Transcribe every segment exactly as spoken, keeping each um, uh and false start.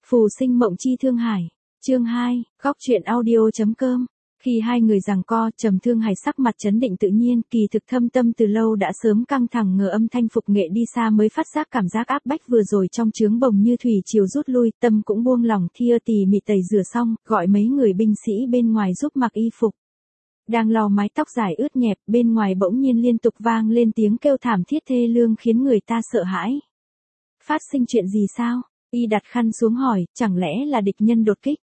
Phù sinh mộng chi Thương Hải. Chương hai, góc truyện audio.com. Khi hai người giằng co, Trầm Thương Hải sắc mặt trấn định tự nhiên, kỳ thực thâm tâm từ lâu đã sớm căng thẳng ngờ âm thanh Phục Nghệ đi xa mới phát giác cảm giác áp bách vừa rồi trong trướng bồng như thủy triều rút lui, tâm cũng buông lỏng, thia tỉ mỉ tẩy rửa xong, gọi mấy người binh sĩ bên ngoài giúp mặc y phục. Đang lau mái tóc dài ướt nhẹp, bên ngoài bỗng nhiên liên tục vang lên tiếng kêu thảm thiết thê lương khiến người ta sợ hãi. Phát sinh chuyện gì sao? Y đặt khăn xuống hỏi, chẳng lẽ là địch nhân đột kích?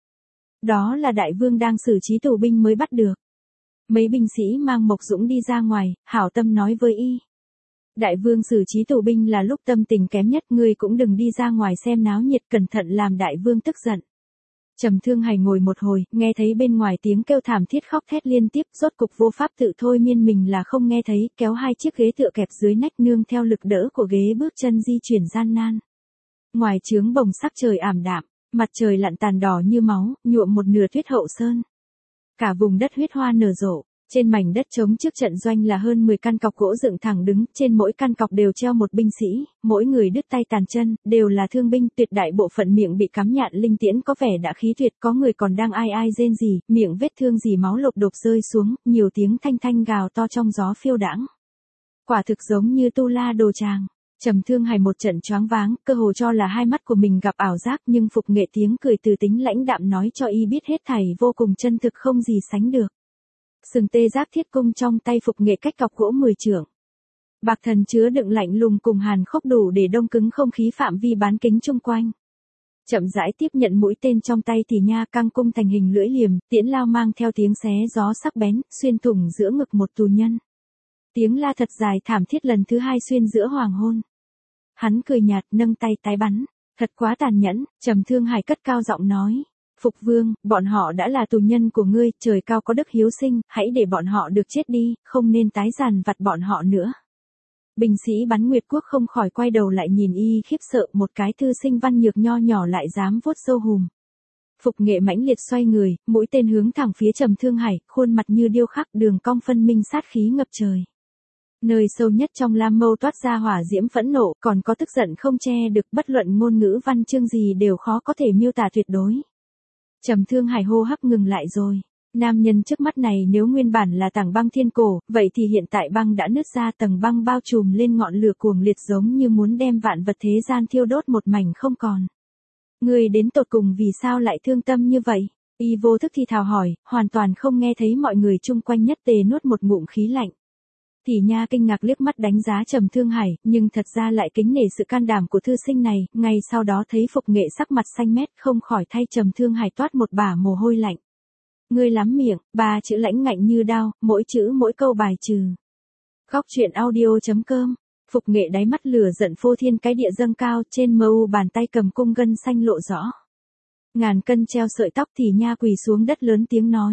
Đó là đại vương đang xử trí tù binh mới bắt được. Mấy binh sĩ mang Mộc Dũng đi ra ngoài, hảo tâm nói với y. Đại vương xử trí tù binh là lúc tâm tình kém nhất, ngươi cũng đừng đi ra ngoài xem náo nhiệt, cẩn thận làm đại vương tức giận. Trầm Thương Hải ngồi một hồi, nghe thấy bên ngoài tiếng kêu thảm thiết khóc thét liên tiếp, rốt cục vô pháp tự thôi miên mình là không nghe thấy, kéo hai chiếc ghế tựa kẹp dưới nách nương theo lực đỡ của ghế bước chân di chuyển gian nan. Ngoài trướng bồng sắc trời ảm đạm, mặt trời lặn tàn đỏ như máu, nhuộm một nửa tuyết hậu sơn. Cả vùng đất huyết hoa nở rộ, trên mảnh đất trống trước trận doanh là hơn mười căn cọc gỗ dựng thẳng đứng, trên mỗi căn cọc đều treo một binh sĩ, mỗi người đứt tay tàn chân, đều là thương binh, tuyệt đại bộ phận miệng bị cắm nhạn linh tiễn có vẻ đã khí tuyệt, có người còn đang ai ai rên rỉ, miệng vết thương dì máu lộc đột rơi xuống, nhiều tiếng thanh thanh gào to trong gió phiêu đãng. Quả thực giống như tu la đồ tràng. Trầm Thương Hải một trận choáng váng, cơ hồ cho là hai mắt của mình gặp ảo giác, nhưng Phục Nghệ tiếng cười từ tính lãnh đạm nói cho y biết hết thảy vô cùng chân thực không gì sánh được. Sừng tê giác thiết cung trong tay Phục Nghệ cách cọc gỗ mười trượng. Bạc thần chứa đựng lạnh lùng cùng hàn khốc đủ để đông cứng không khí phạm vi bán kính chung quanh. Chậm rãi tiếp nhận mũi tên trong tay thì nha căng cung thành hình lưỡi liềm, tiễn lao mang theo tiếng xé gió sắc bén, xuyên thủng giữa ngực một tù nhân. Tiếng la thật dài thảm thiết lần thứ hai xuyên giữa hoàng hôn. Hắn cười nhạt nâng tay tái bắn, thật quá tàn nhẫn, Trầm Thương Hải cất cao giọng nói. Phục vương, bọn họ đã là tù nhân của ngươi, trời cao có đức hiếu sinh, hãy để bọn họ được chết đi, không nên tái giàn vặt bọn họ nữa. Binh sĩ bắn Nguyệt Quốc không khỏi quay đầu lại nhìn y khiếp sợ, một cái thư sinh văn nhược nho nhỏ lại dám vuốt râu hùm. Phục Nghệ mãnh liệt xoay người, mũi tên hướng thẳng phía Trầm Thương Hải, khuôn mặt như điêu khắc, đường cong phân minh sát khí ngập trời. Nơi sâu nhất trong lam mâu toát ra hỏa diễm phẫn nộ, còn có tức giận không che được, bất luận ngôn ngữ văn chương gì đều khó có thể miêu tả tuyệt đối. Trầm Thương Hải hô hấp ngừng lại rồi. Nam nhân trước mắt này nếu nguyên bản là tảng băng thiên cổ, vậy thì hiện tại băng đã nứt ra, tầng băng bao trùm lên ngọn lửa cuồng liệt giống như muốn đem vạn vật thế gian thiêu đốt một mảnh không còn. Ngươi đến tột cùng vì sao lại thương tâm như vậy? Y vô thức thì thào hỏi, hoàn toàn không nghe thấy mọi người chung quanh nhất tề nuốt một ngụm khí lạnh. Thì nha kinh ngạc liếc mắt đánh giá Trầm Thương Hải, nhưng thật ra lại kính nể sự can đảm của thư sinh này, ngay sau đó thấy Phục Nghệ sắc mặt xanh mét không khỏi thay Trầm Thương Hải toát một bả mồ hôi lạnh. Ngươi lắm miệng, ba chữ lãnh ngạnh như đao, mỗi chữ mỗi câu bài trừ. Góc truyện audio.com. Phục Nghệ đáy mắt lửa giận phô thiên cái địa dâng cao, trên mờ u bàn tay cầm cung gân xanh lộ rõ. Ngàn cân treo sợi tóc thì nha quỳ xuống đất lớn tiếng nói.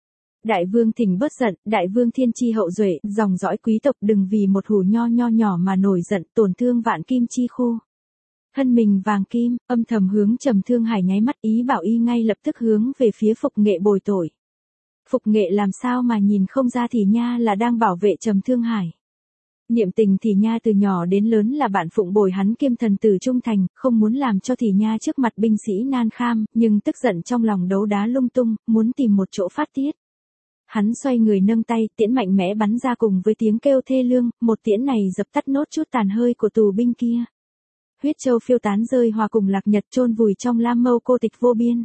Đại vương thỉnh bớt giận, đại vương thiên chi hậu duệ, dòng dõi quý tộc đừng vì một hủ nho nho nhỏ mà nổi giận, tổn thương vạn kim chi khu. Thân mình vàng kim, âm thầm hướng Trầm Thương Hải nháy mắt ý bảo y ngay lập tức hướng về phía Phục Nghệ bồi tội. Phục Nghệ làm sao mà nhìn không ra thì nha là đang bảo vệ Trầm Thương Hải. Niệm tình thì nha từ nhỏ đến lớn là bạn phụng bồi hắn kiêm thần tử trung thành, không muốn làm cho thì nha trước mặt binh sĩ nan kham, nhưng tức giận trong lòng đấu đá lung tung, muốn tìm một chỗ phát tiết. Hắn xoay người nâng tay, tiễn mạnh mẽ bắn ra cùng với tiếng kêu thê lương, một tiễn này dập tắt nốt chút tàn hơi của tù binh kia. Huyết châu phiêu tán rơi hòa cùng lạc nhật chôn vùi trong lam mâu cô tịch vô biên.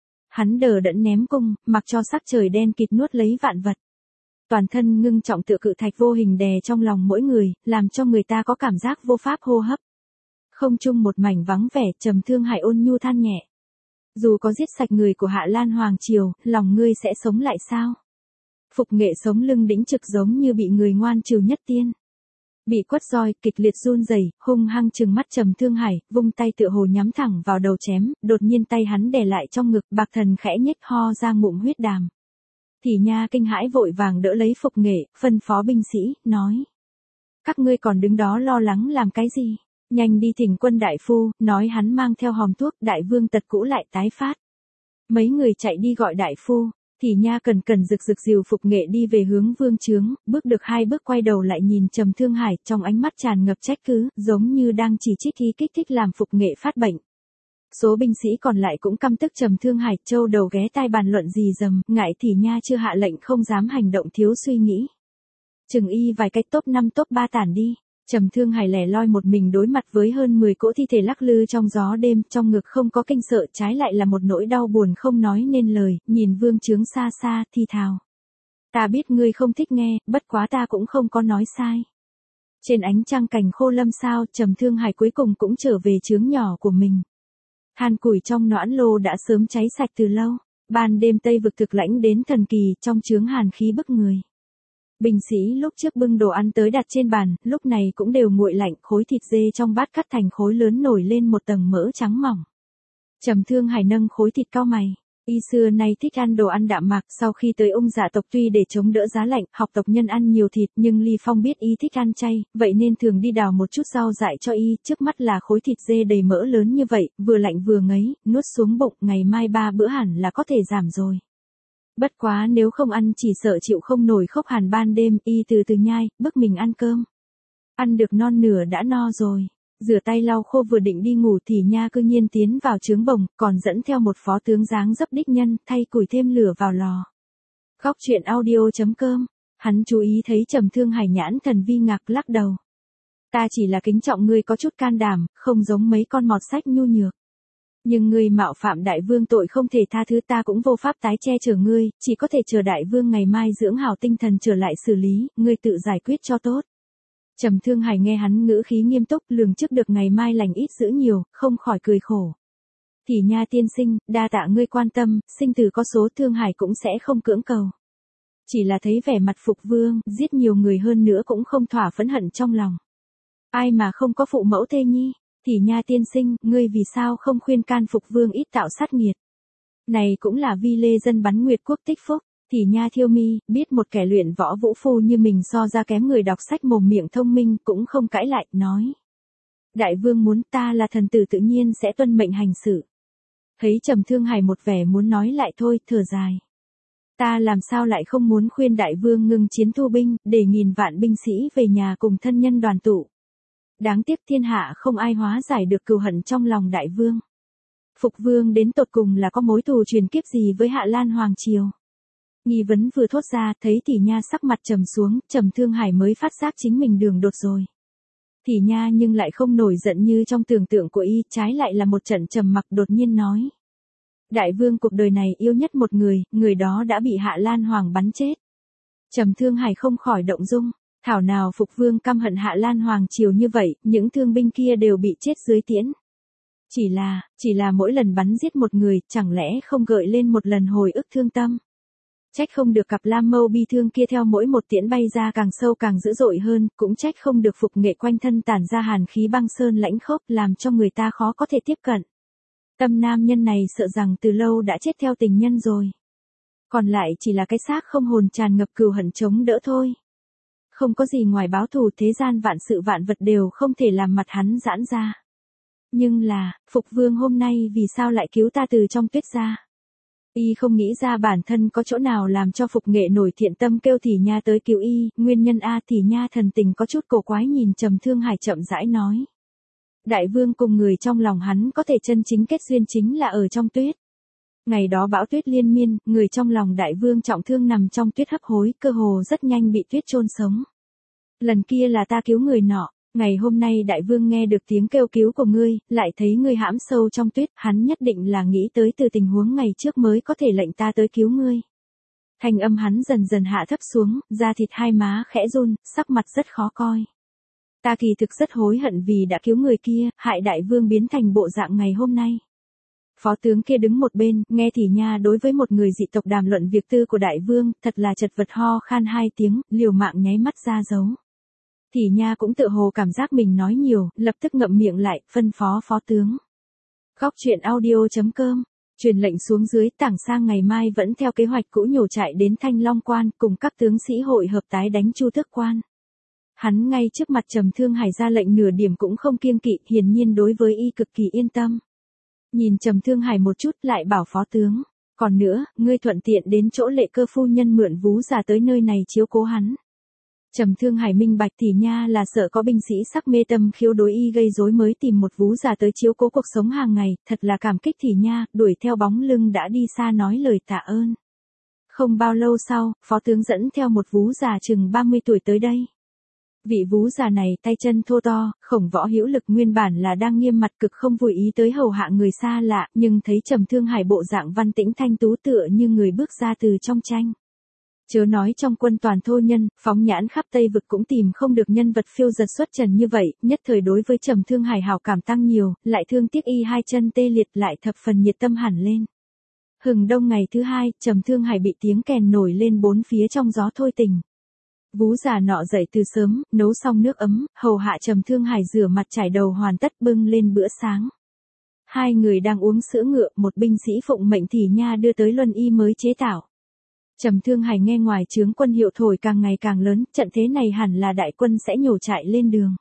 Hắn đờ đẫn ném cung, mặc cho sắc trời đen kịt nuốt lấy vạn vật. Toàn thân ngưng trọng tựa cự thạch vô hình đè trong lòng mỗi người, làm cho người ta có cảm giác vô pháp hô hấp. Không chung một mảnh vắng vẻ, Trầm Thương Hải ôn nhu than nhẹ. Dù có giết sạch người của Hạ Lan Hoàng Triều, lòng ngươi sẽ sống lại sao? Phục Nghệ sống lưng đĩnh trực giống như bị người ngoan trừ nhất tiên. Bị quất roi, kịch liệt run rẩy, hung hăng trừng mắt Trầm Thương Hải, vung tay tựa hồ nhắm thẳng vào đầu chém, đột nhiên tay hắn đè lại trong ngực, bạc thần khẽ nhếch ho ra ngụm huyết đàm. Thì nha kinh hãi vội vàng đỡ lấy Phục Nghệ, phân phó binh sĩ, nói. Các ngươi còn đứng đó lo lắng làm cái gì? Nhanh đi thỉnh quân đại phu, nói hắn mang theo hòm thuốc, đại vương tật cũ lại tái phát. Mấy người chạy đi gọi đại phu. Thì nha cần cần rực rực dìu Phục Nghệ đi về hướng vương trướng, bước được hai bước quay đầu lại nhìn Trầm Thương Hải, trong ánh mắt tràn ngập trách cứ, giống như đang chỉ trích y kích thích làm Phục Nghệ phát bệnh. Số binh sĩ còn lại cũng căm tức Trầm Thương Hải, châu đầu ghé tai bàn luận gì dầm, ngại thì nha chưa hạ lệnh không dám hành động thiếu suy nghĩ. Chừng y vài cách top năm top ba tản đi. Trầm Thương Hải lẻ loi một mình đối mặt với hơn mười cỗ thi thể lắc lư trong gió đêm, trong ngực không có kinh sợ, trái lại là một nỗi đau buồn không nói nên lời, nhìn Vương Chướng xa xa, thi thào. Ta biết ngươi không thích nghe, bất quá ta cũng không có nói sai. Trên ánh trăng cành khô lâm sao, Trầm Thương Hải cuối cùng cũng trở về chướng nhỏ của mình. Than củi trong noãn lô đã sớm cháy sạch từ lâu, ban đêm Tây vực thực lãnh đến thần kỳ, trong chướng hàn khí bức người. Binh sĩ lúc trước bưng đồ ăn tới đặt trên bàn, lúc này cũng đều nguội lạnh, khối thịt dê trong bát cắt thành khối lớn nổi lên một tầng mỡ trắng mỏng. Trầm Thương Hải nâng khối thịt cau mày. Y xưa nay thích ăn đồ ăn đạm mạc, sau khi tới Ung Dạ tộc tuy để chống đỡ giá lạnh, học tộc nhân ăn nhiều thịt, nhưng Ly Phong biết y thích ăn chay, vậy nên thường đi đào một chút rau dại cho y, trước mắt là khối thịt dê đầy mỡ lớn như vậy, vừa lạnh vừa ngấy, nuốt xuống bụng, ngày mai ba bữa hẳn là có thể giảm rồi. Bất quá nếu không ăn chỉ sợ chịu không nổi khốc hàn ban đêm, y từ từ nhai, bức mình ăn cơm. Ăn được non nửa đã no rồi. Rửa tay lau khô vừa định đi ngủ thì nha cư nhiên tiến vào trướng bồng, còn dẫn theo một phó tướng dáng dấp đích nhân, thay củi thêm lửa vào lò. Góc truyện audio chấm com, hắn chú ý thấy Trầm Thương Hải nhãn thần vi ngạc lắc đầu. Ta chỉ là kính trọng ngươi có chút can đảm, không giống mấy con mọt sách nhu nhược. Nhưng ngươi mạo phạm đại vương tội không thể tha thứ, ta cũng vô pháp tái che chở ngươi, chỉ có thể chờ đại vương ngày mai dưỡng hảo tinh thần trở lại xử lý, ngươi tự giải quyết cho tốt. Trầm Thương Hải nghe hắn ngữ khí nghiêm túc, lường trước được ngày mai lành ít dữ nhiều, không khỏi cười khổ. Thì nha tiên sinh, đa tạ ngươi quan tâm, sinh tử có số, Thương Hải cũng sẽ không cưỡng cầu. Chỉ là thấy vẻ mặt Phục Vương, giết nhiều người hơn nữa cũng không thỏa phẫn hận trong lòng. Ai mà không có phụ mẫu thê nhi, thì nha tiên sinh, ngươi vì sao không khuyên can Phục Vương ít tạo sát nghiệt. Này cũng là vi lê dân bắn Nguyệt quốc tích phúc. Thì nha Thiêu Mi, biết một kẻ luyện võ vũ phu như mình so ra kém người đọc sách mồm miệng thông minh, cũng không cãi lại, nói. Đại vương muốn, ta là thần tử tự nhiên sẽ tuân mệnh hành sự. Thấy Trầm Thương Hải một vẻ muốn nói lại thôi, thở dài. Ta làm sao lại không muốn khuyên đại vương ngưng chiến thu binh, để nghìn vạn binh sĩ về nhà cùng thân nhân đoàn tụ. Đáng tiếc thiên hạ không ai hóa giải được cừu hận trong lòng đại vương. Phục Vương đến tột cùng là có mối thù truyền kiếp gì với Hạ Lan Hoàng Triều? Nghi vấn vừa thốt ra, thấy Thì Nha sắc mặt trầm xuống, Trầm Thương Hải mới phát giác chính mình đường đột rồi. Thì Nha nhưng lại không nổi giận như trong tưởng tượng của y, trái lại là một trận trầm mặc, đột nhiên nói. Đại vương cuộc đời này yêu nhất một người, người đó đã bị Hạ Lan Hoàng bắn chết. Trầm Thương Hải không khỏi động dung, thảo nào Phục Vương căm hận Hạ Lan Hoàng Triều như vậy, những thương binh kia đều bị chết dưới tiễn. Chỉ là, chỉ là mỗi lần bắn giết một người, chẳng lẽ không gợi lên một lần hồi ức thương tâm. Trách không được cặp lam mâu bi thương kia theo mỗi một tiễn bay ra càng sâu càng dữ dội hơn, cũng trách không được Phục Nghệ quanh thân tản ra hàn khí băng sơn lãnh khốc, làm cho người ta khó có thể tiếp cận. Tâm nam nhân này sợ rằng từ lâu đã chết theo tình nhân rồi. Còn lại chỉ là cái xác không hồn tràn ngập cừu hận chống đỡ thôi. Không có gì ngoài báo thù, thế gian vạn sự vạn vật đều không thể làm mặt hắn giãn ra. Nhưng là, Phục Vương hôm nay vì sao lại cứu ta từ trong tuyết ra? Y không nghĩ ra bản thân có chỗ nào làm cho Phục Nghệ nổi thiện tâm kêu Thì Nha tới cứu y, nguyên nhân a Thì Nha thần tình có chút cổ quái nhìn Trầm Thương Hải chậm rãi nói. Đại vương cùng người trong lòng hắn có thể chân chính kết duyên chính là ở trong tuyết. Ngày đó bão tuyết liên miên, người trong lòng đại vương trọng thương nằm trong tuyết hấp hối, cơ hồ rất nhanh bị tuyết chôn sống. Lần kia là ta cứu người nọ. Ngày hôm nay đại vương nghe được tiếng kêu cứu của ngươi, lại thấy ngươi hãm sâu trong tuyết, hắn nhất định là nghĩ tới từ tình huống ngày trước mới có thể lệnh ta tới cứu ngươi. Thanh âm hắn dần dần hạ thấp xuống, da thịt hai má khẽ run, sắc mặt rất khó coi. Ta kỳ thực rất hối hận vì đã cứu người kia, hại đại vương biến thành bộ dạng ngày hôm nay. Phó tướng kia đứng một bên, nghe Thì Nha đối với một người dị tộc đàm luận việc tư của đại vương, thật là chật vật ho khan hai tiếng, liều mạng nháy mắt ra dấu. Thì Nha cũng tự hồ cảm giác mình nói nhiều, lập tức ngậm miệng lại, phân phó phó tướng. Góc truyện audio chấm com, truyền lệnh xuống dưới, Tảng Sang ngày mai vẫn theo kế hoạch cũ nhổ trại đến Thanh Long Quan, cùng các tướng sĩ hội hợp tái đánh Chu Tước Quan. Hắn ngay trước mặt Trầm Thương Hải ra lệnh nửa điểm cũng không kiêng kỵ, hiển nhiên đối với y cực kỳ yên tâm. Nhìn Trầm Thương Hải một chút lại bảo phó tướng, còn nữa, ngươi thuận tiện đến chỗ Lệ Cơ phu nhân mượn vú già tới nơi này chiếu cố hắn. Trầm Thương Hải minh bạch thì nha là sợ có binh sĩ sắc mê tâm khiếu đối y gây rối mới tìm một vú già tới chiếu cố cuộc sống hàng ngày, thật là cảm kích thì nha, đuổi theo bóng lưng đã đi xa nói lời tạ ơn. Không bao lâu sau, phó tướng dẫn theo một vú già chừng ba mươi tuổi tới đây. Vị vú già này tay chân thô to, khổng võ hữu lực, nguyên bản là đang nghiêm mặt cực không vui ý tới hầu hạ người xa lạ, nhưng thấy Trầm Thương Hải bộ dạng văn tĩnh thanh tú tựa như người bước ra từ trong tranh. Chớ nói trong quân toàn thô nhân, phóng nhãn khắp Tây vực cũng tìm không được nhân vật phiêu giật xuất trần như vậy, nhất thời đối với Trầm Thương Hải hảo cảm tăng nhiều, lại thương tiếc y hai chân tê liệt lại thập phần nhiệt tâm hẳn lên. Hừng đông ngày thứ hai, Trầm Thương Hải bị tiếng kèn nổi lên bốn phía trong gió thôi tình. Vú già nọ dậy từ sớm, nấu xong nước ấm, hầu hạ Trầm Thương Hải rửa mặt trải đầu hoàn tất bưng lên bữa sáng. Hai người đang uống sữa ngựa, một binh sĩ phụng mệnh thì nha đưa tới luân y mới chế tạo. Trầm Thương Hải nghe ngoài trướng quân hiệu thổi càng ngày càng lớn, trận thế này hẳn là đại quân sẽ nhổ trại lên đường.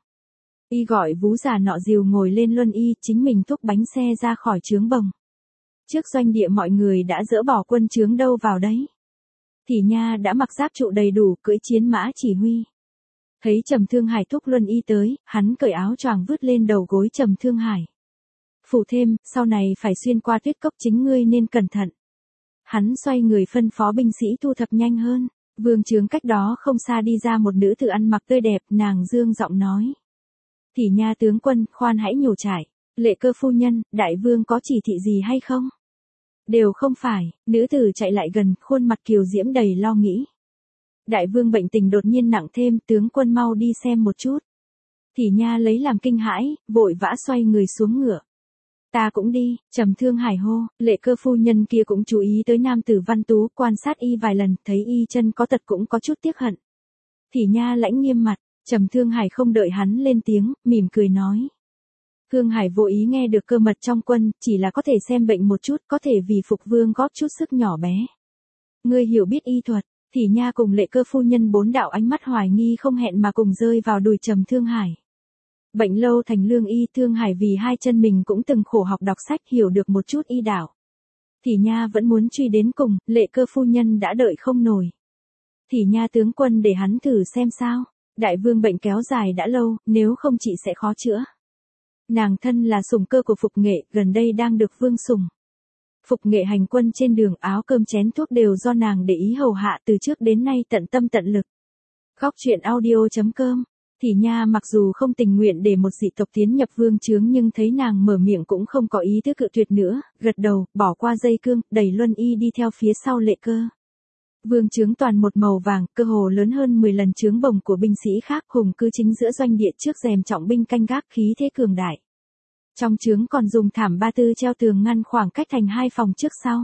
Y gọi vú già nọ dìu ngồi lên luân y, chính mình thúc bánh xe ra khỏi trướng bồng. Trước doanh địa mọi người đã dỡ bỏ quân trướng đâu vào đấy. Thì nha đã mặc giáp trụ đầy đủ, cưỡi chiến mã chỉ huy. Thấy Trầm Thương Hải thúc luân y tới, hắn cởi áo choàng vứt lên đầu gối Trầm Thương Hải. Phụ thêm, sau này phải xuyên qua tuyết cốc, chính ngươi nên cẩn thận. Hắn xoay người phân phó binh sĩ thu thập nhanh hơn. Vương trướng cách đó không xa đi ra một nữ tử ăn mặc tươi đẹp, nàng dương giọng nói. Thì nha tướng quân, khoan hãy nhổ trải. Lệ Cơ phu nhân, đại vương có chỉ thị gì hay không? Đều không phải, nữ tử chạy lại gần, khuôn mặt kiều diễm đầy lo nghĩ. Đại vương bệnh tình đột nhiên nặng thêm, tướng quân mau đi xem một chút. Thì nha lấy làm kinh hãi, vội vã xoay người xuống ngựa. Ta cũng đi, Trầm Thương Hải hô, Lệ Cơ phu nhân kia cũng chú ý tới nam tử văn tú, quan sát y vài lần, thấy y chân có tật cũng có chút tiếc hận. Thì nha lãnh nghiêm mặt, Trầm Thương Hải không đợi hắn lên tiếng, mỉm cười nói. Thương Hải vô ý nghe được cơ mật trong quân, chỉ là có thể xem bệnh một chút, có thể vì phục vương góp chút sức nhỏ bé. Ngươi hiểu biết y thuật, thì nha cùng Lệ Cơ phu nhân bốn đạo ánh mắt hoài nghi không hẹn mà cùng rơi vào đùi Trầm Thương Hải. Bệnh lâu thành lương y, Thương Hải vì hai chân mình cũng từng khổ học đọc sách hiểu được một chút y đạo. Thì nha vẫn muốn truy đến cùng, Lệ Cơ phu nhân đã đợi không nổi. Thì nha tướng quân để hắn thử xem sao, đại vương bệnh kéo dài đã lâu, nếu không chị sẽ khó chữa. Nàng thân là sủng cơ của Phục Nghệ, gần đây đang được vương sủng. Phục Nghệ hành quân trên đường, áo cơm chén thuốc đều do nàng để ý hầu hạ từ trước đến nay tận tâm tận lực. Góc truyện audio chấm com. Thì nha mặc dù không tình nguyện để một dị tộc tiến nhập vương trướng nhưng thấy nàng mở miệng cũng không có ý thức cự tuyệt nữa, gật đầu, bỏ qua dây cương, đẩy luân y đi theo phía sau Lệ Cơ. Vương trướng toàn một màu vàng, cơ hồ lớn hơn mười lần trướng bồng của binh sĩ khác, hùng cư chính giữa doanh địa trước rèm trọng binh canh gác, khí thế cường đại. Trong trướng còn dùng thảm ba tư treo tường ngăn khoảng cách thành hai phòng trước sau.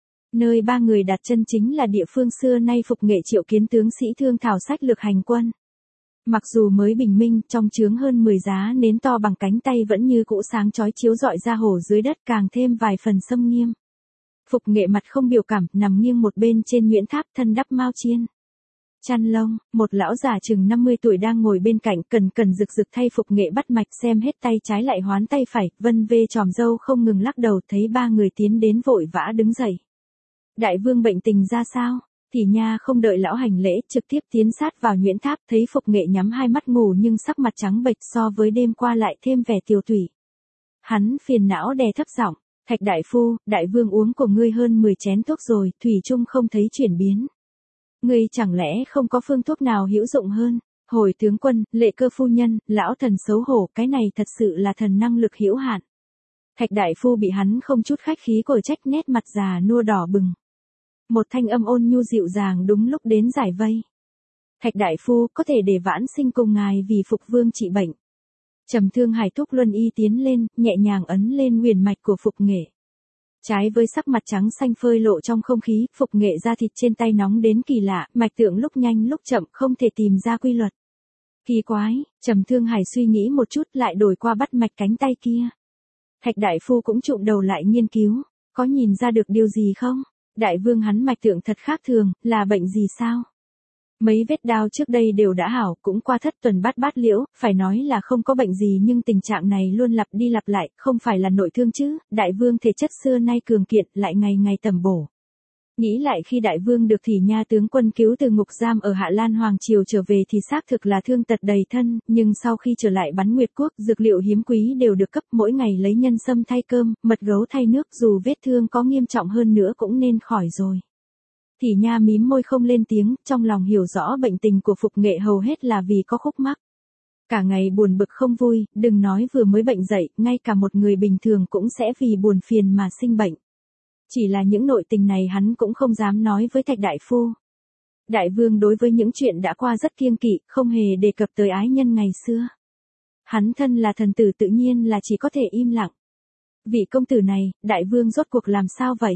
Nơi ba người đặt chân chính là địa phương xưa nay Phục Nghệ triệu kiến tướng sĩ thương thảo sách lược hành quân. Mặc dù mới bình minh, trong trướng hơn mười giá nến to bằng cánh tay vẫn như cũ sáng chói chiếu rọi ra hổ dưới đất, càng thêm vài phần xâm nghiêm. Phục Nghệ mặt không biểu cảm, nằm nghiêng một bên trên nhuyễn tháp, thân đắp mao chiên. Chăn lông, một lão già chừng năm mươi tuổi đang ngồi bên cạnh, cần cần rực rực thay Phục Nghệ bắt mạch, xem hết tay trái lại hoán tay phải, vân vê tròm râu không ngừng lắc đầu, thấy ba người tiến đến vội vã đứng dậy. Đại vương bệnh tình ra sao? Thì nha không đợi lão hành lễ, trực tiếp tiến sát vào nhuyễn tháp, thấy Phục Nghệ nhắm hai mắt ngủ nhưng sắc mặt trắng bệch, so với đêm qua lại thêm vẻ tiều tụy. Hắn phiền não đè thấp giọng, Thạch đại phu, đại vương uống của ngươi hơn mười chén thuốc rồi, thủy chung không thấy chuyển biến. Ngươi chẳng lẽ không có phương thuốc nào hữu dụng hơn? Hồi tướng quân, Lệ Cơ phu nhân, lão thần xấu hổ, cái này thật sự là thần năng lực hữu hạn. Thạch đại phu bị hắn không chút khách khí cổi trách, nét mặt già nua đỏ bừng. Một thanh âm ôn nhu dịu dàng đúng lúc đến giải vây. Thạch đại phu, có thể để vãn sinh cùng ngài vì Phục vương trị bệnh. Trầm Thương Hải thúc luân y tiến lên, nhẹ nhàng ấn lên huyền mạch của Phục Nghệ. Trái với sắc mặt trắng xanh phơi lộ trong không khí, Phục Nghệ da thịt trên tay nóng đến kỳ lạ, mạch tượng lúc nhanh lúc chậm, không thể tìm ra quy luật. Kỳ quái, Trầm Thương Hải suy nghĩ một chút lại đổi qua bắt mạch cánh tay kia. Thạch đại phu cũng trụm đầu lại nghiên cứu, có nhìn ra được điều gì không? Đại vương hắn mạch tượng thật khác thường, là bệnh gì sao? Mấy vết đao trước đây đều đã hảo, cũng qua thất tuần bát bát liễu, phải nói là không có bệnh gì nhưng tình trạng này luôn lặp đi lặp lại, không phải là nội thương chứ, đại vương thể chất xưa nay cường kiện, lại ngày ngày tầm bổ. Nghĩ lại khi đại vương được Thì Nha tướng quân cứu từ ngục giam ở Hạ Lan Hoàng Triều trở về thì xác thực là thương tật đầy thân, nhưng sau khi trở lại Bắn Nguyệt Quốc, dược liệu hiếm quý đều được cấp, mỗi ngày lấy nhân sâm thay cơm, mật gấu thay nước, dù vết thương có nghiêm trọng hơn nữa cũng nên khỏi rồi. Thì Nha mím môi không lên tiếng, trong lòng hiểu rõ bệnh tình của Phục Nghệ hầu hết là vì có khúc mắc. Cả ngày buồn bực không vui, đừng nói vừa mới bệnh dậy, ngay cả một người bình thường cũng sẽ vì buồn phiền mà sinh bệnh. Chỉ là những nội tình này hắn cũng không dám nói với Thạch đại phu. Đại vương đối với những chuyện đã qua rất kiêng kỵ, không hề đề cập tới ái nhân ngày xưa. Hắn thân là thần tử tự nhiên là chỉ có thể im lặng. Vị công tử này, đại vương rốt cuộc làm sao vậy?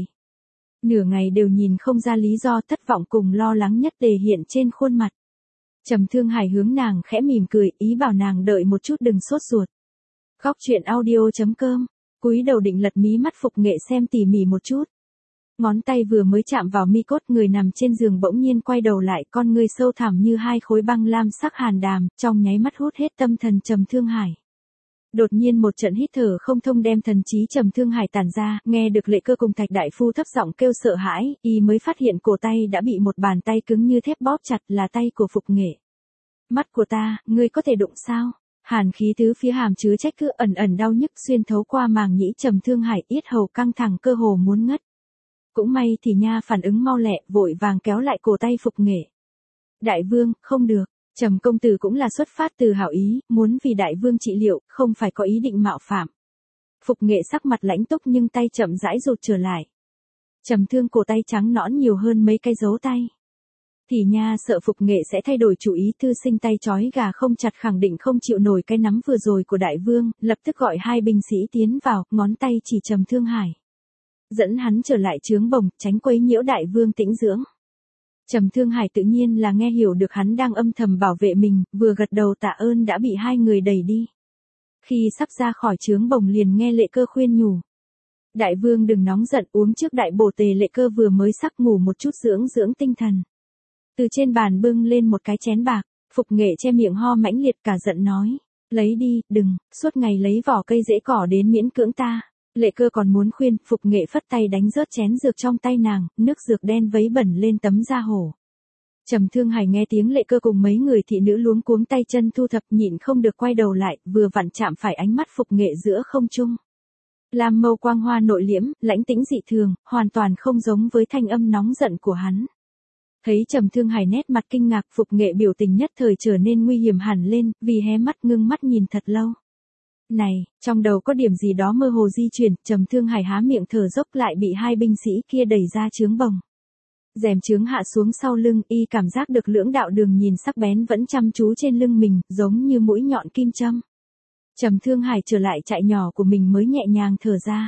Nửa ngày đều nhìn không ra lý do, thất vọng cùng lo lắng nhất đề hiện trên khuôn mặt. Trầm Thương Hải hướng nàng khẽ mỉm cười, ý bảo nàng đợi một chút đừng sốt ruột. Góc truyện audio chấm com, cúi đầu định lật mí mắt Phục Nghệ xem tỉ mỉ một chút. Ngón tay vừa mới chạm vào mi cốt, người nằm trên giường bỗng nhiên quay đầu lại, con ngươi sâu thẳm như hai khối băng lam sắc hàn đàm, trong nháy mắt hút hết tâm thần Trầm Thương Hải. Đột nhiên một trận hít thở không thông đem thần trí Trầm Thương Hải tản ra, nghe được Lệ Cơ cùng Thạch đại phu thấp giọng kêu sợ hãi, y mới phát hiện cổ tay đã bị một bàn tay cứng như thép bóp chặt, là tay của Phục Nghệ. Mắt của ta, ngươi có thể đụng sao? Hàn khí tứ phía hàm chứa trách cứ ẩn ẩn đau nhức xuyên thấu qua màng nhĩ Trầm Thương Hải, yết hầu căng thẳng cơ hồ muốn ngất. Cũng may Thì Nha phản ứng mau lẹ, vội vàng kéo lại cổ tay Phục Nghệ. Đại vương, không được. Trầm công tử cũng là xuất phát từ hảo ý, muốn vì đại vương trị liệu, không phải có ý định mạo phạm. Phục Nghệ sắc mặt lãnh túc nhưng tay chậm rãi rụt trở lại. Trầm Thương cổ tay trắng nõn nhiều hơn mấy cái dấu tay. Thì Nha sợ Phục Nghệ sẽ thay đổi chủ ý, thư sinh tay trói gà không chặt khẳng định không chịu nổi cái nắm vừa rồi của đại vương, lập tức gọi hai binh sĩ tiến vào, ngón tay chỉ Trầm Thương Hải. Dẫn hắn trở lại trướng bồng, tránh quấy nhiễu đại vương tĩnh dưỡng. Trầm Thương Hải tự nhiên là nghe hiểu được hắn đang âm thầm bảo vệ mình, vừa gật đầu tạ ơn đã bị hai người đẩy đi. Khi sắp ra khỏi trướng bồng liền nghe Lệ Cơ khuyên nhủ. Đại vương đừng nóng giận, uống trước đại bổ tề. Lệ Cơ vừa mới sắc ngủ một chút dưỡng dưỡng tinh thần. Từ trên bàn bưng lên một cái chén bạc, Phục Nghệ che miệng ho mãnh liệt cả giận nói. Lấy đi, đừng, suốt ngày lấy vỏ cây rễ cỏ đến miễn cưỡng ta. Lệ Cơ còn muốn khuyên, Phục Nghệ phất tay đánh rớt chén dược trong tay nàng, nước dược đen vấy bẩn lên tấm da hổ. Trầm Thương Hải nghe tiếng Lệ Cơ cùng mấy người thị nữ luống cuống tay chân thu thập, nhịn không được quay đầu lại, vừa vặn chạm phải ánh mắt Phục Nghệ giữa không trung. Lam mâu quang hoa nội liễm, lãnh tĩnh dị thường, hoàn toàn không giống với thanh âm nóng giận của hắn. Thấy Trầm Thương Hải nét mặt kinh ngạc, Phục Nghệ biểu tình nhất thời trở nên nguy hiểm hẳn lên, vì hé mắt ngưng mắt nhìn thật lâu. Này, trong đầu có điểm gì đó mơ hồ di chuyển, Trầm Thương Hải há miệng thở dốc lại bị hai binh sĩ kia đẩy ra trướng bồng. Rèm trướng hạ xuống sau lưng, y cảm giác được lưỡng đạo đường nhìn sắc bén vẫn chăm chú trên lưng mình, giống như mũi nhọn kim châm. Trầm Thương Hải trở lại trại nhỏ của mình mới nhẹ nhàng thở ra.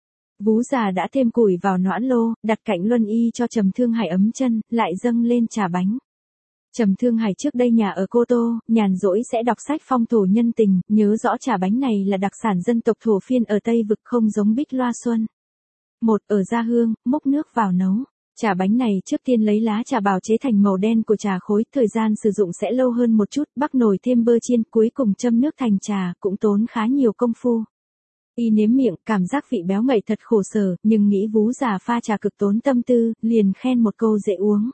Vú già đã thêm củi vào noãn lô, đặt cạnh luân y cho Trầm Thương Hải ấm chân, lại dâng lên trà bánh. Trầm Thương Hải trước đây nhà ở Cô Tô, nhàn rỗi sẽ đọc sách phong thổ nhân tình, nhớ rõ trà bánh này là đặc sản dân tộc thổ phiên ở Tây Vực không giống bích loa xuân. Một, ở gia hương, múc nước vào nấu. Trà bánh này trước tiên lấy lá trà bào chế thành màu đen của trà khối, thời gian sử dụng sẽ lâu hơn một chút, bắc nồi thêm bơ chiên, cuối cùng châm nước thành trà, cũng tốn khá nhiều công phu. Y nếm miệng, cảm giác vị béo ngậy thật khổ sở, nhưng nghĩ vú già pha trà cực tốn tâm tư, liền khen một câu dễ uống.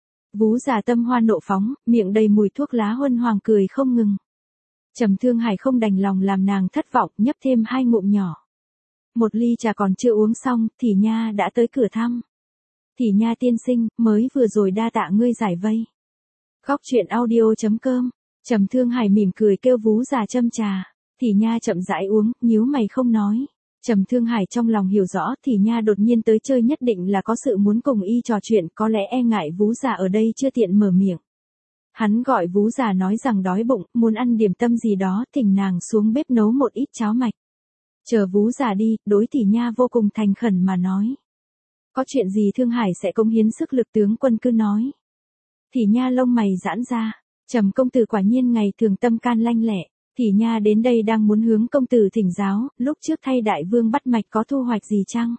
Vú già tâm hoa nộ phóng, miệng đầy mùi thuốc lá huân hoàng cười không ngừng. Trầm Thương Hải không đành lòng làm nàng thất vọng, nhấp thêm hai ngụm nhỏ. Một ly trà còn chưa uống xong, Thì Nha đã tới cửa thăm. Thì Nha tiên sinh, mới vừa rồi đa tạ ngươi giải vây. Góc truyện audio chấm com, Trầm Thương Hải mỉm cười kêu vú già châm trà. Thì Nha chậm rãi uống, nhíu mày không nói. Trầm Thương Hải trong lòng hiểu rõ, Thì Nha đột nhiên tới chơi nhất định là có sự muốn cùng y trò chuyện, có lẽ e ngại vú già ở đây chưa tiện mở miệng. Hắn gọi vú già nói rằng đói bụng, muốn ăn điểm tâm gì đó, thỉnh nàng xuống bếp nấu một ít cháo mạch. Chờ vú già đi, đối Thì Nha vô cùng thành khẩn mà nói. Có chuyện gì Thương Hải sẽ cống hiến sức lực, tướng quân cứ nói. Thì Nha lông mày giãn ra, Trầm công tử quả nhiên ngày thường tâm can lanh lẹ. Thì Nha đến đây đang muốn hướng công tử thỉnh giáo, lúc trước thay đại vương bắt mạch có thu hoạch gì chăng?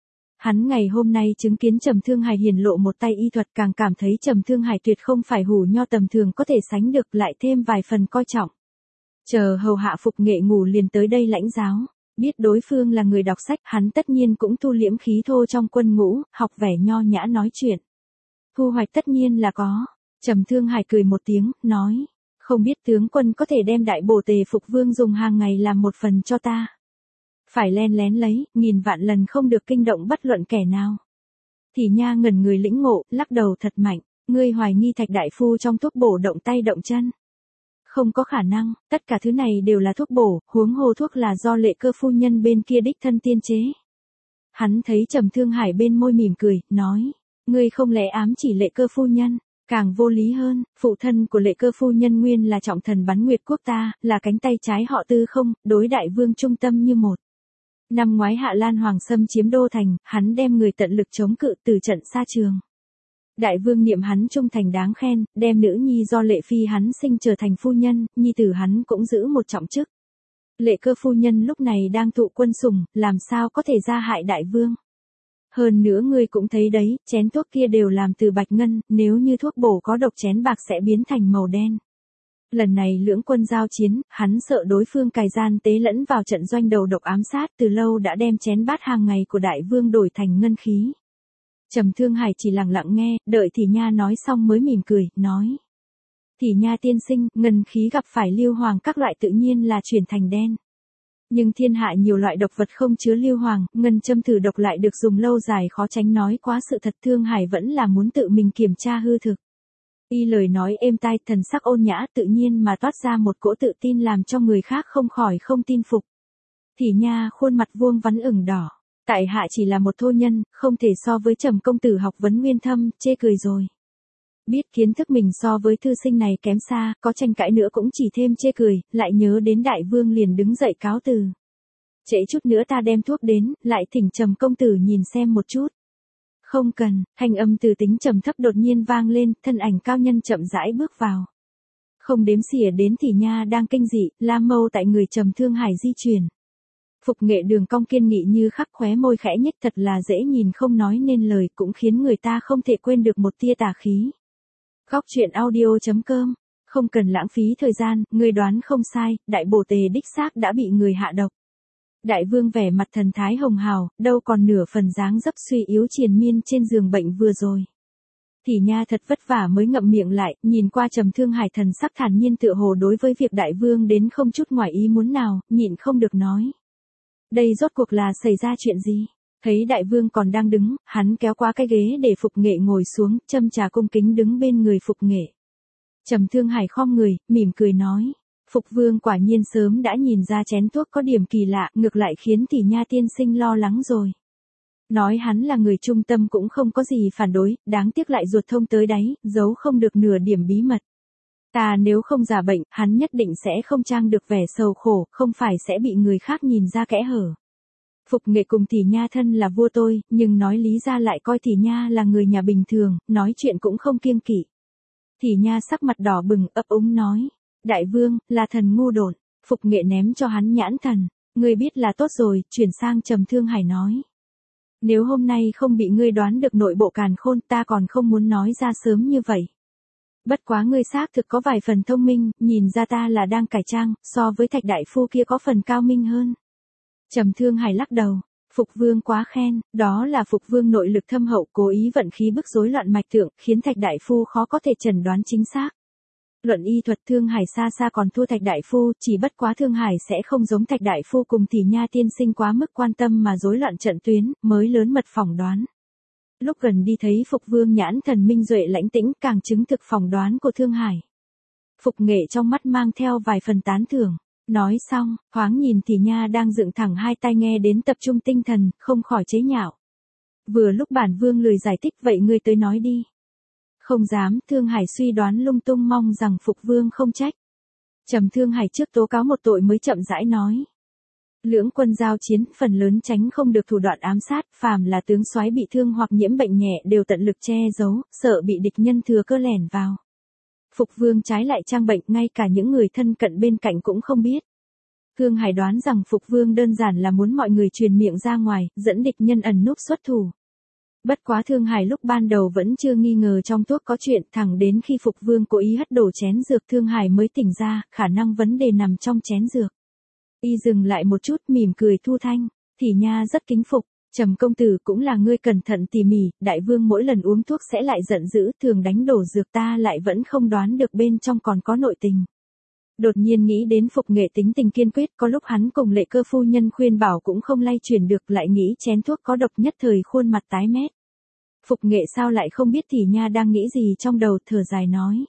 Hắn ngày hôm nay chứng kiến Trầm Thương Hải hiển lộ một tay y thuật, càng cảm thấy Trầm Thương Hải tuyệt không phải hủ nho tầm thường có thể sánh được, lại thêm vài phần coi trọng. Chờ hầu hạ Phục Nghệ ngủ liền tới đây lãnh giáo. Biết đối phương là người đọc sách, hắn tất nhiên cũng thu liễm khí thô trong quân ngũ, học vẻ nho nhã nói chuyện. Thu hoạch tất nhiên là có. Trầm Thương Hải cười một tiếng, nói. Không biết tướng quân có thể đem đại bổ tề Phục Vương dùng hàng ngày làm một phần cho ta. Phải len lén lấy, nghìn vạn lần không được kinh động bất luận kẻ nào. Thì Nha ngẩn người lĩnh ngộ, lắc đầu thật mạnh. Ngươi hoài nghi Thạch đại phu trong thuốc bổ động tay động chân. Không có khả năng, tất cả thứ này đều là thuốc bổ, huống hồ thuốc là do Lệ Cơ phu nhân bên kia đích thân tiên chế. Hắn thấy Trầm Thương Hải bên môi mỉm cười, nói. Ngươi không lẽ ám chỉ Lệ Cơ phu nhân, càng vô lý hơn, phụ thân của Lệ Cơ phu nhân nguyên là trọng thần bắn Nguyệt quốc ta, là cánh tay trái họ Tư không, đối đại vương trung tâm như một. Năm ngoái Hạ Lan Hoàng xâm chiếm đô thành, hắn đem người tận lực chống cự từ trận xa trường. Đại vương niệm hắn trung thành đáng khen, đem nữ nhi do Lệ phi hắn sinh trở thành phu nhân, nhi tử hắn cũng giữ một trọng chức. Lệ Cơ phu nhân lúc này đang thụ quân sủng, làm sao có thể ra hại đại vương. Hơn nữa ngươi cũng thấy đấy, chén thuốc kia đều làm từ bạch ngân, nếu như thuốc bổ có độc chén bạc sẽ biến thành màu đen. Lần này lưỡng quân giao chiến, hắn sợ đối phương cài gian tế lẫn vào trận doanh đầu độc ám sát, từ lâu đã đem chén bát hàng ngày của đại vương đổi thành ngân khí. Trầm Thương Hải chỉ lặng lặng nghe, đợi Thì Nha nói xong mới mỉm cười, nói. Thì Nha tiên sinh, ngân khí gặp phải lưu hoàng các loại tự nhiên là chuyển thành đen. Nhưng thiên hạ nhiều loại độc vật không chứa lưu hoàng, ngân châm thử độc lại được dùng lâu dài khó tránh nói quá sự thật. Thương Hải vẫn là muốn tự mình kiểm tra hư thực. Y lời nói êm tai, thần sắc ôn nhã, tự nhiên mà toát ra một cỗ tự tin làm cho người khác không khỏi không tin phục. Thì Nha khuôn mặt vuông vắn ửng đỏ. Tại hạ chỉ là một thô nhân, không thể so với Trầm công tử học vấn nguyên thâm, chê cười rồi. Biết kiến thức mình so với thư sinh này kém xa, có tranh cãi nữa cũng chỉ thêm chê cười, lại nhớ đến đại vương liền đứng dậy cáo từ. Trễ chút nữa ta đem thuốc đến, lại thỉnh Trầm công tử nhìn xem một chút. Không cần, thanh âm từ tính trầm thấp đột nhiên vang lên, thân ảnh cao nhân chậm rãi bước vào. Không đếm xỉa đến Thì Nha đang kinh dị, lam mâu tại người Trầm Thương Hải di chuyển. Phục Nghệ đường cong kiên nghị như khắc, khóe môi khẽ nhếch, thật là dễ nhìn không nói nên lời, cũng khiến người ta không thể quên được một tia tà khí. Góc truyện audio chấm com, không cần lãng phí thời gian, người đoán không sai, đại bổ tề đích xác đã bị người hạ độc. Đại vương vẻ mặt thần thái hồng hào, đâu còn nửa phần dáng dấp suy yếu triền miên trên giường bệnh vừa rồi. Thì Nha thật vất vả mới ngậm miệng lại, nhìn qua Trầm Thương Hải thần sắc thản nhiên tựa hồ đối với việc đại vương đến không chút ngoài ý muốn nào, nhịn không được nói. Đây rốt cuộc là xảy ra chuyện gì? Thấy đại vương còn đang đứng, hắn kéo qua cái ghế để Phục Nghệ ngồi xuống, châm trà cung kính đứng bên người Phục Nghệ. Trầm Thương Hải khom người, mỉm cười nói. Phục vương quả nhiên sớm đã nhìn ra chén thuốc có điểm kỳ lạ, ngược lại khiến Thì Nha tiên sinh lo lắng rồi. Nói hắn là người trung tâm cũng không có gì phản đối, đáng tiếc lại ruột thông tới đáy, giấu không được nửa điểm bí mật. Ta nếu không giả bệnh, hắn nhất định sẽ không trang được vẻ sầu khổ, không phải sẽ bị người khác nhìn ra kẽ hở. Phục Nghệ cùng Thì Nha thân là vua tôi, nhưng nói lý ra lại coi Thì Nha là người nhà bình thường, nói chuyện cũng không kiêng kỵ. Thì Nha sắc mặt đỏ bừng, ấp úng nói. Đại vương, là thần ngu đột. Phục Nghệ ném cho hắn nhãn thần. Ngươi biết là tốt rồi, chuyển sang Trầm Thương Hải nói. Nếu hôm nay không bị ngươi đoán được nội bộ càn khôn, ta còn không muốn nói ra sớm như vậy. Bất quá ngươi xác thực có vài phần thông minh, nhìn ra ta là đang cải trang, so với Thạch đại phu kia có phần cao minh hơn. Trầm Thương Hải lắc đầu. Phục vương quá khen, đó là Phục vương nội lực thâm hậu, cố ý vận khí bức rối loạn mạch tượng, khiến Thạch đại phu khó có thể chẩn đoán chính xác. Luận y thuật Thương Hải xa xa còn thua Thạch đại phu, chỉ bất quá Thương Hải sẽ không giống Thạch đại phu cùng Thì Nha tiên sinh quá mức quan tâm mà rối loạn trận tuyến, mới lớn mật phỏng đoán. Lúc gần đi thấy Phục vương nhãn thần minh duệ lãnh tĩnh, càng chứng thực phỏng đoán của Thương Hải. Phục Nghệ trong mắt mang theo vài phần tán thưởng. Nói xong, thoáng nhìn Thì Nha đang dựng thẳng hai tai nghe đến tập trung tinh thần, không khỏi chế nhạo. Vừa lúc bản vương lười giải thích, vậy ngươi tới nói đi. Không dám, Thương Hải suy đoán lung tung, mong rằng Phục vương không trách. Trầm Thương Hải trước tố cáo một tội mới chậm rãi nói. Lưỡng quân giao chiến, phần lớn tránh không được thủ đoạn ám sát, phàm là tướng soái bị thương hoặc nhiễm bệnh nhẹ đều tận lực che giấu, sợ bị địch nhân thừa cơ lẻn vào. Phục vương trái lại trang bệnh, ngay cả những người thân cận bên cạnh cũng không biết. Thương Hải đoán rằng Phục vương đơn giản là muốn mọi người truyền miệng ra ngoài, dẫn địch nhân ẩn núp xuất thủ. Bất quá Thương Hải lúc ban đầu vẫn chưa nghi ngờ trong thuốc có chuyện, thẳng đến khi Phục vương cố ý hất đổ chén dược Thương Hải mới tỉnh ra, khả năng vấn đề nằm trong chén dược. Y dừng lại một chút mỉm cười thu thanh, thì nha rất kính phục, Trầm công tử cũng là ngươi cẩn thận tỉ mỉ, đại vương mỗi lần uống thuốc sẽ lại giận dữ, thường đánh đổ dược ta lại vẫn không đoán được bên trong còn có nội tình. Đột nhiên nghĩ đến Phục Nghệ tính tình kiên quyết, có lúc hắn cùng Lệ Cơ phu nhân khuyên bảo cũng không lay chuyển được, lại nghĩ chén thuốc có độc nhất thời khuôn mặt tái mét. Phục Nghệ sao lại không biết thì nha đang nghĩ gì trong đầu, thở dài nói.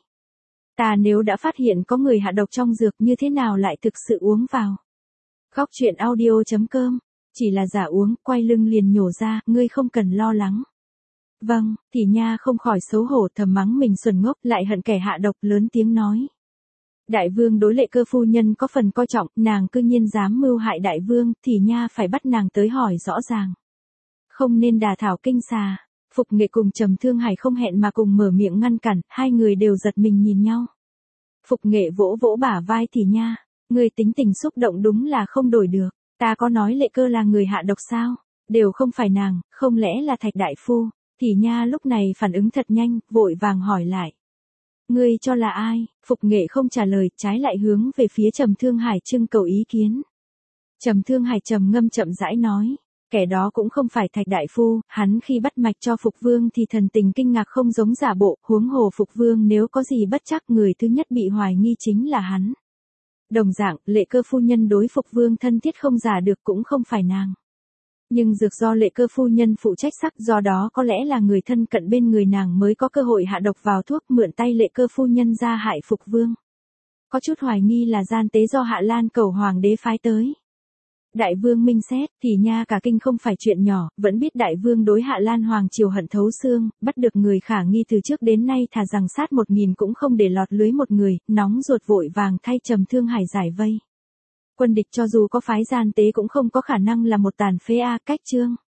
Ta nếu đã phát hiện có người hạ độc trong dược như thế nào lại thực sự uống vào. Góc truyện audio.com, chỉ là giả uống, quay lưng liền nhổ ra, ngươi không cần lo lắng. Vâng, thì nha không khỏi xấu hổ thầm mắng mình xuẩn ngốc, lại hận kẻ hạ độc, lớn tiếng nói. Đại vương đối Lệ Cơ phu nhân có phần coi trọng, nàng cư nhiên dám mưu hại đại vương, thì nha phải bắt nàng tới hỏi rõ ràng. Không nên đả thảo kinh xà. Phục Nghệ cùng Trầm Thương Hải không hẹn mà cùng mở miệng ngăn cản, hai người đều giật mình nhìn nhau. Phục Nghệ vỗ vỗ bả vai thì nha, người tính tình xúc động đúng là không đổi được, ta có nói Lệ Cơ là người hạ độc sao, đều không phải nàng, không lẽ là Thạch đại phu, thì nha lúc này phản ứng thật nhanh, vội vàng hỏi lại. Ngươi cho là ai? Phục Nghệ không trả lời, trái lại hướng về phía Trầm Thương Hải trưng cầu ý kiến. Trầm Thương Hải trầm ngâm chậm rãi nói. Kẻ đó cũng không phải Thạch đại phu, hắn khi bắt mạch cho Phục Vương thì thần tình kinh ngạc không giống giả bộ, huống hồ Phục Vương nếu có gì bất chắc người thứ nhất bị hoài nghi chính là hắn. Đồng dạng, Lệ Cơ phu nhân đối Phục Vương thân thiết không giả được cũng không phải nàng. Nhưng dược do Lệ Cơ phu nhân phụ trách sắc, do đó có lẽ là người thân cận bên người nàng mới có cơ hội hạ độc vào thuốc, mượn tay Lệ Cơ phu nhân ra hại Phục Vương. Có chút hoài nghi là gian tế do Hạ Lan Cầu hoàng đế phái tới. Đại vương minh xét, thì nha cả kinh không phải chuyện nhỏ, vẫn biết đại vương đối Hạ Lan hoàng triều hận thấu xương, bắt được người khả nghi từ trước đến nay thà rằng sát một nghìn cũng không để lọt lưới một người, nóng ruột vội vàng thay Trầm Thương Hải giải vây. Quân địch cho dù có phái gian tế cũng không có khả năng là một tàn phế a, cách chương.